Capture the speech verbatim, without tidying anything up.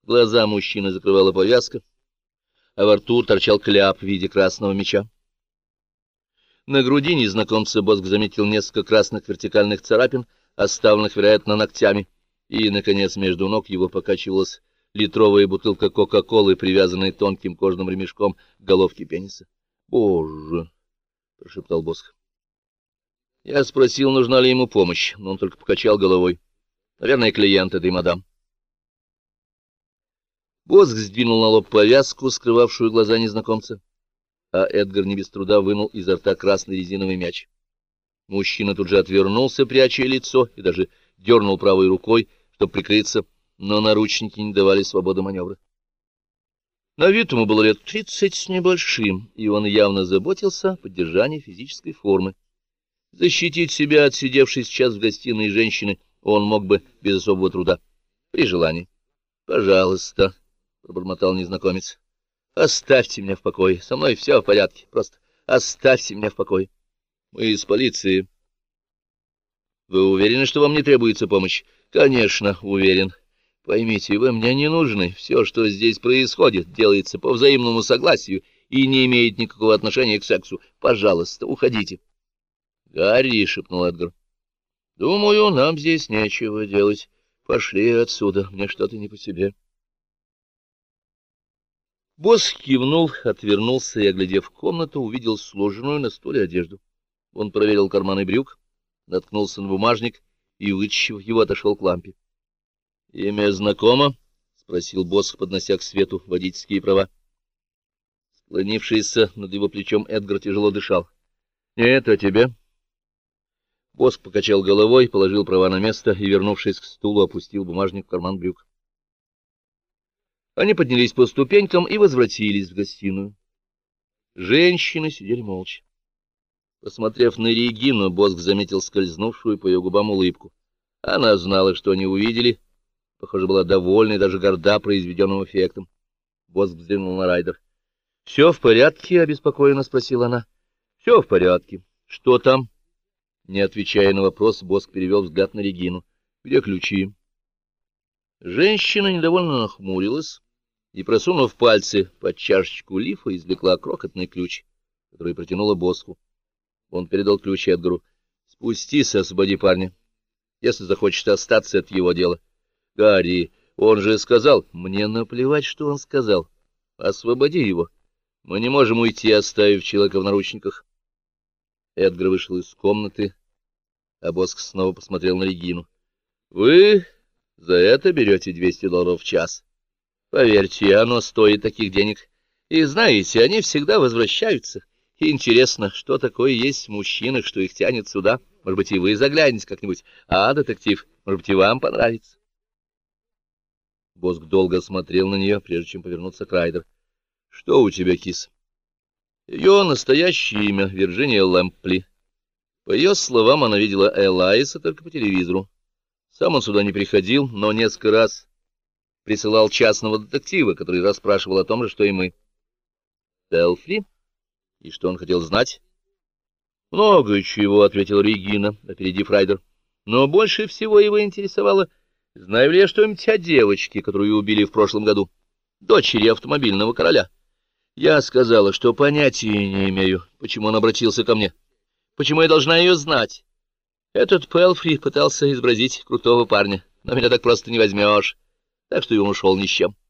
Глаза мужчины закрывала повязка, а во рту торчал кляп в виде красного меча. На груди незнакомца Босх заметил несколько красных вертикальных царапин, оставленных, вероятно, ногтями, и, наконец, между ног его покачивалась литровая бутылка Кока-Колы, привязанная тонким кожаным ремешком к головке пениса. «Боже!» — прошептал Босх. Я спросил, нужна ли ему помощь, но он только покачал головой. Наверное, клиент этой мадам. Босх сдвинул на лоб повязку, скрывавшую глаза незнакомца, а Эдгар не без труда вынул изо рта красный резиновый мяч. Мужчина тут же отвернулся, пряча лицо, и даже дернул правой рукой, чтобы прикрыться, но наручники не давали свободы маневра. На вид ему было лет тридцать с небольшим, и он явно заботился о поддержании физической формы. Защитить себя от сидевшей сейчас в гостиной женщины он мог бы без особого труда, при желании. — Пожалуйста, — пробормотал незнакомец, — оставьте меня в покое, со мной все в порядке, просто оставьте меня в покое. Мы из полиции. — Вы уверены, что вам не требуется помощь? — Конечно, уверен. Поймите, вы мне не нужны. Все, что здесь происходит, делается по взаимному согласию и не имеет никакого отношения к сексу. Пожалуйста, уходите. — Гарри, — шепнул Эдгар, — думаю, нам здесь нечего делать. Пошли отсюда, мне что-то не по себе. Босх кивнул, отвернулся и, оглядев комнату, увидел сложенную на столе одежду. Он проверил карманы брюк, наткнулся на бумажник и, вытащив его, отошел к лампе. — Имя знакомо? — спросил Босх, поднося к свету водительские права. Склонившийся над его плечом Эдгар тяжело дышал. — Нет, а тебе? Босх покачал головой, положил права на место и, вернувшись к стулу, опустил бумажник в карман брюк. Они поднялись по ступенькам и возвратились в гостиную. Женщины сидели молча. Посмотрев на Регину, Босх заметил скользнувшую по ее губам улыбку. Она знала, что они увидели, похоже, была довольна и даже горда произведенным эффектом. Босх взглянул на Райдер. — Все в порядке? — обеспокоенно спросила она. — Все в порядке. Что там? Не отвечая на вопрос, Босх перевел взгляд на Регину. — Где ключи? Женщина недовольно нахмурилась и, просунув пальцы под чашечку лифа, извлекла крохотный ключ, который протянула Босху. Он передал ключ Эдгару. — Спустись, освободи парня. Если захочет остаться, это его дело. — Гарри, он же сказал... — Мне наплевать, что он сказал. Освободи его. Мы не можем уйти, оставив человека в наручниках. Эдгар вышел из комнаты, а Босх снова посмотрел на Регину. — Вы за это берете двести долларов в час. Поверьте, оно стоит таких денег. И знаете, они всегда возвращаются. И интересно, что такое есть в мужчинах, что их тянет сюда. Может быть, и вы заглянете как-нибудь. А, детектив, может быть, и вам понравится. Босх долго смотрел на нее, прежде чем повернуться к Райдер. — Что у тебя, кис? Ее настоящее имя — Вирджиния Лэмпли. По ее словам, она видела Элайса только по телевизору. Сам он сюда не приходил, но несколько раз присылал частного детектива, который расспрашивал о том же, что и мы. Пелфри? И что он хотел знать? — Много чего, — ответила Регина, опередив Райдер. — Но больше всего его интересовало, знаю ли я что-нибудь о девочке, которую убили в прошлом году, дочери автомобильного короля. Я сказала, что понятия не имею, почему он обратился ко мне, почему я должна ее знать. Этот Пелфри пытался изобразить крутого парня, но меня так просто не возьмешь, так что и он ушел ни с чем.